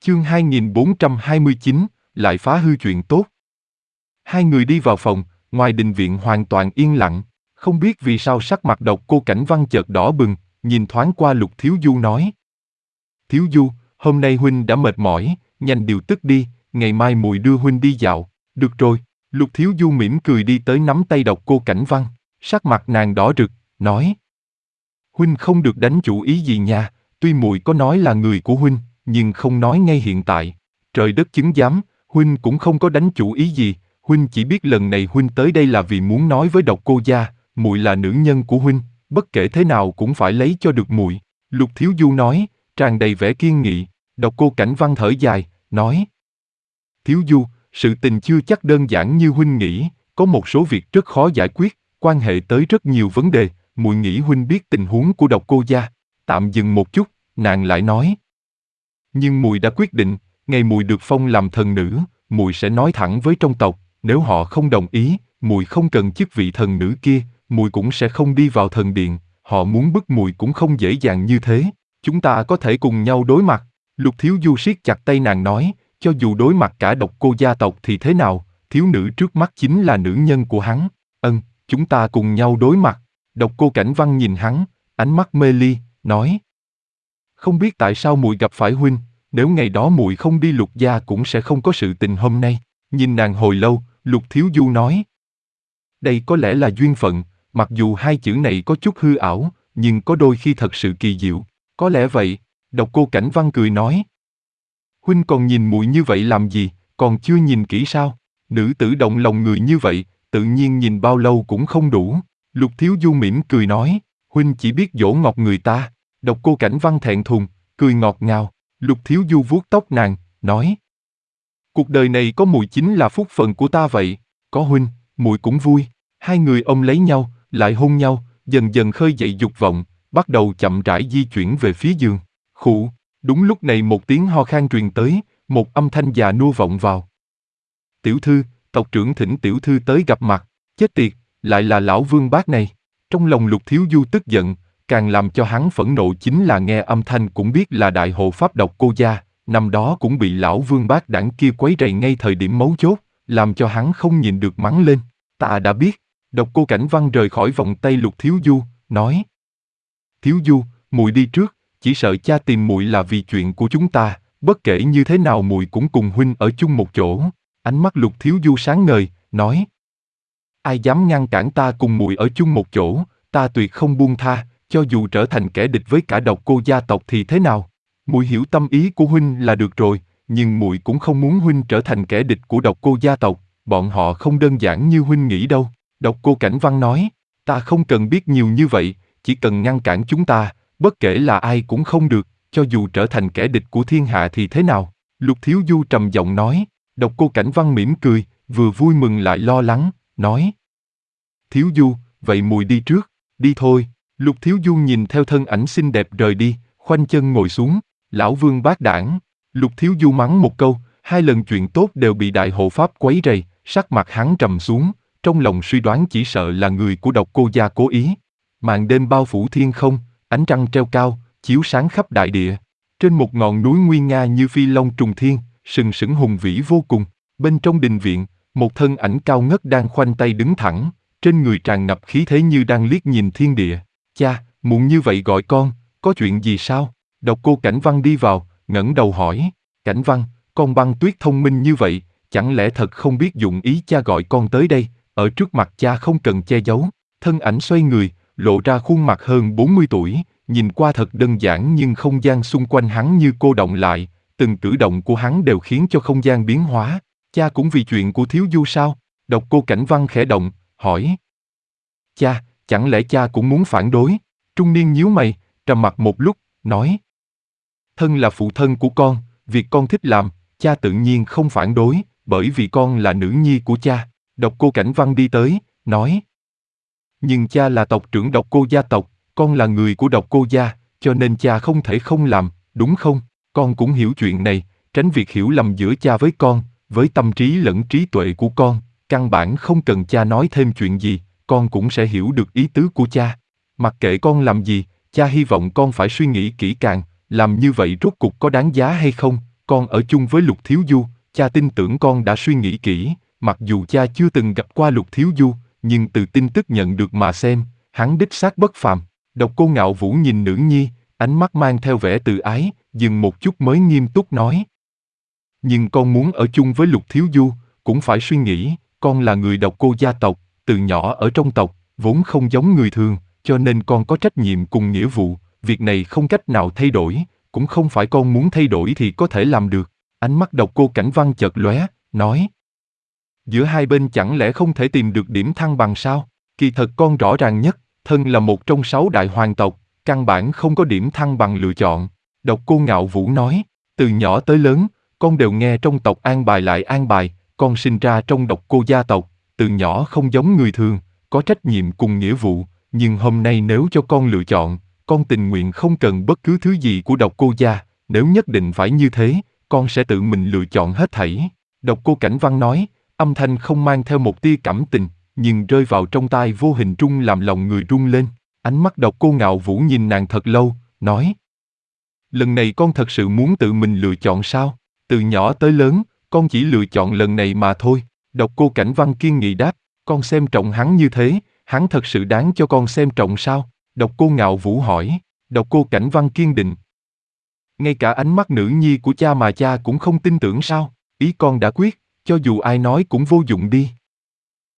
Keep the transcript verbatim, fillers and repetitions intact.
Chương hai nghìn bốn trăm hai mươi chín, lại phá hư chuyện tốt. Hai người đi vào phòng, ngoài đình viện hoàn toàn yên lặng, không biết vì sao sắc mặt Độc Cô Cảnh Văn chợt đỏ bừng, nhìn thoáng qua Lục Thiếu Du nói. Thiếu Du, hôm nay huynh đã mệt mỏi, nhanh điều tức đi, ngày mai muội đưa huynh đi dạo. Được rồi. Lục Thiếu Du mỉm cười đi tới nắm tay Độc Cô Cảnh Văn, sắc mặt nàng đỏ rực, nói. Huynh không được đánh chủ ý gì nha, tuy muội có nói là người của huynh, nhưng không nói ngay hiện tại. Trời đất chứng giám, huynh cũng không có đánh chủ ý gì, huynh chỉ biết lần này huynh tới đây là vì muốn nói với Độc Cô gia, muội là nữ nhân của huynh, bất kể thế nào cũng phải lấy cho được muội. Lục Thiếu Du nói, tràn đầy vẻ kiên nghị. Độc Cô Cảnh Văn thở dài, nói. Thiếu Du, sự tình chưa chắc đơn giản như huynh nghĩ, có một số việc rất khó giải quyết, quan hệ tới rất nhiều vấn đề, muội nghĩ huynh biết tình huống của Độc Cô gia. Tạm dừng một chút, nàng lại nói. Nhưng muội đã quyết định, ngày muội được phong làm thần nữ, muội sẽ nói thẳng với trong tộc, nếu họ không đồng ý, muội không cần chức vị thần nữ kia, muội cũng sẽ không đi vào thần điện, họ muốn bức muội cũng không dễ dàng như thế, chúng ta có thể cùng nhau đối mặt. Lục Thiếu Du siết chặt tay nàng nói, cho dù đối mặt cả Độc Cô gia tộc thì thế nào, thiếu nữ trước mắt chính là nữ nhân của hắn, ân, chúng ta cùng nhau đối mặt. Độc Cô Cảnh Văn nhìn hắn, ánh mắt mê ly, nói. Không biết tại sao muội gặp phải huynh, nếu ngày đó muội không đi Lục gia cũng sẽ không có sự tình hôm nay. Nhìn nàng hồi lâu, Lục Thiếu Du nói. Đây có lẽ là duyên phận, mặc dù hai chữ này có chút hư ảo, nhưng có đôi khi thật sự kỳ diệu. Có lẽ vậy. Độc Cô Cảnh Văn cười nói. Huynh còn nhìn muội như vậy làm gì, còn chưa nhìn kỹ sao? Nữ tử động lòng người như vậy, tự nhiên nhìn bao lâu cũng không đủ. Lục Thiếu Du mỉm cười nói, huynh chỉ biết dỗ ngọt người ta. Độc Cô Cảnh Văn thẹn thùng, cười ngọt ngào. Lục Thiếu Du vuốt tóc nàng, nói. Cuộc đời này có muội chính là phúc phận của ta vậy, có huynh, muội cũng vui. Hai người ôm lấy nhau, lại hôn nhau, dần dần khơi dậy dục vọng, bắt đầu chậm rãi di chuyển về phía giường. Khụ, đúng lúc này một tiếng ho khan truyền tới, một âm thanh già nua vọng vào. Tiểu thư, tộc trưởng thỉnh tiểu thư tới gặp mặt. Chết tiệt, lại là lão Vương Bác này. Trong lòng Lục Thiếu Du tức giận, càng làm cho hắn phẫn nộ chính là nghe âm thanh cũng biết là đại hộ pháp Độc Cô gia, năm đó cũng bị lão Vương Bác đảng kia quấy rầy ngay thời điểm mấu chốt, làm cho hắn không nhìn được mắng lên. Ta đã biết. Độc Cô Cảnh Văn rời khỏi vòng tay Lục Thiếu Du, nói. Thiếu Du, muội đi trước, chỉ sợ cha tìm muội là vì chuyện của chúng ta, bất kể như thế nào muội cũng cùng huynh ở chung một chỗ. Ánh mắt Lục Thiếu Du sáng ngời, nói. Ai dám ngăn cản ta cùng muội ở chung một chỗ, ta tuyệt không buông tha, cho dù trở thành kẻ địch với cả Độc Cô gia tộc thì thế nào? Muội hiểu tâm ý của huynh là được rồi, nhưng muội cũng không muốn huynh trở thành kẻ địch của Độc Cô gia tộc, bọn họ không đơn giản như huynh nghĩ đâu. Độc Cô Cảnh Văn nói, ta không cần biết nhiều như vậy, chỉ cần ngăn cản chúng ta, bất kể là ai cũng không được, cho dù trở thành kẻ địch của thiên hạ thì thế nào? Lục Thiếu Du trầm giọng nói. Độc Cô Cảnh Văn mỉm cười, vừa vui mừng lại lo lắng, nói. Thiếu Du, vậy muội đi trước, đi thôi. Lục Thiếu Du nhìn theo thân ảnh xinh đẹp rời đi, khoanh chân ngồi xuống. Lão Vương Bác đảng. Lục Thiếu Du mắng một câu, hai lần chuyện tốt đều bị đại hộ pháp quấy rầy, sắc mặt hắn trầm xuống, trong lòng suy đoán chỉ sợ là người của Độc Cô gia cố ý. Màn đêm bao phủ thiên không, ánh trăng treo cao, chiếu sáng khắp đại địa. Trên một ngọn núi nguy nga như phi long trùng thiên, sừng sững hùng vĩ vô cùng. Bên trong đình viện, một thân ảnh cao ngất đang khoanh tay đứng thẳng, trên người tràn ngập khí thế như đang liếc nhìn thiên địa. Cha, muộn như vậy gọi con, có chuyện gì sao? Độc Cô Cảnh Văn đi vào, ngẩng đầu hỏi. Cảnh Văn, con Băng Tuyết thông minh như vậy, chẳng lẽ thật không biết dụng ý cha gọi con tới đây, ở trước mặt cha không cần che giấu. Thân ảnh xoay người, lộ ra khuôn mặt hơn bốn mươi tuổi, nhìn qua thật đơn giản nhưng không gian xung quanh hắn như cô động lại, từng cử động của hắn đều khiến cho không gian biến hóa. Cha cũng vì chuyện của Thiếu Du sao? Độc Cô Cảnh Văn khẽ động, hỏi. Cha, chẳng lẽ cha cũng muốn phản đối? Trung niên nhíu mày, trầm mặc một lúc, nói. Thân là phụ thân của con, việc con thích làm, cha tự nhiên không phản đối, bởi vì con là nữ nhi của cha. Độc Cô Cảnh Văn đi tới, nói. Nhưng cha là tộc trưởng Độc Cô gia tộc, con là người của Độc Cô gia, cho nên cha không thể không làm, đúng không? Con cũng hiểu chuyện này, tránh việc hiểu lầm giữa cha với con, với tâm trí lẫn trí tuệ của con, căn bản không cần cha nói thêm chuyện gì, con cũng sẽ hiểu được ý tứ của cha. Mặc kệ con làm gì, cha hy vọng con phải suy nghĩ kỹ càng, làm như vậy rốt cục có đáng giá hay không, con ở chung với Lục Thiếu Du, cha tin tưởng con đã suy nghĩ kỹ, mặc dù cha chưa từng gặp qua Lục Thiếu Du, nhưng từ tin tức nhận được mà xem, hắn đích xác bất phàm. Độc Cô Ngạo Vũ nhìn nữ nhi, ánh mắt mang theo vẻ từ ái, dừng một chút mới nghiêm túc nói. Nhưng con muốn ở chung với Lục Thiếu Du, cũng phải suy nghĩ, con là người Độc Cô gia tộc, từ nhỏ ở trong tộc, vốn không giống người thường, cho nên con có trách nhiệm cùng nghĩa vụ, việc này không cách nào thay đổi, cũng không phải con muốn thay đổi thì có thể làm được. Ánh mắt Độc Cô Cảnh Văn chợt lóe, nói. Giữa hai bên chẳng lẽ không thể tìm được điểm thăng bằng sao? Kỳ thật con rõ ràng nhất, thân là một trong sáu đại hoàng tộc, căn bản không có điểm thăng bằng lựa chọn. Độc Cô Ngạo Vũ nói, từ nhỏ tới lớn, con đều nghe trong tộc an bài lại an bài, con sinh ra trong Độc Cô gia tộc, từ nhỏ không giống người thường, có trách nhiệm cùng nghĩa vụ, nhưng hôm nay nếu cho con lựa chọn, con tình nguyện không cần bất cứ thứ gì của Độc Cô gia, nếu nhất định phải như thế, con sẽ tự mình lựa chọn hết thảy. Độc Cô Cảnh Văn nói, âm thanh không mang theo một tia cảm tình, nhưng rơi vào trong tai vô hình trung làm lòng người rung lên. Ánh mắt Độc Cô Ngạo Vũ nhìn nàng thật lâu, nói. Lần này con thật sự muốn tự mình lựa chọn sao? Từ nhỏ tới lớn, con chỉ lựa chọn lần này mà thôi. Độc Cô Cảnh Văn kiên nghị đáp, con xem trọng hắn như thế, hắn thật sự đáng cho con xem trọng sao? Độc Cô Ngạo Vũ hỏi. Độc Cô Cảnh Văn kiên định. Ngay cả ánh mắt nữ nhi của cha mà cha cũng không tin tưởng sao? Ý con đã quyết, cho dù ai nói cũng vô dụng đi.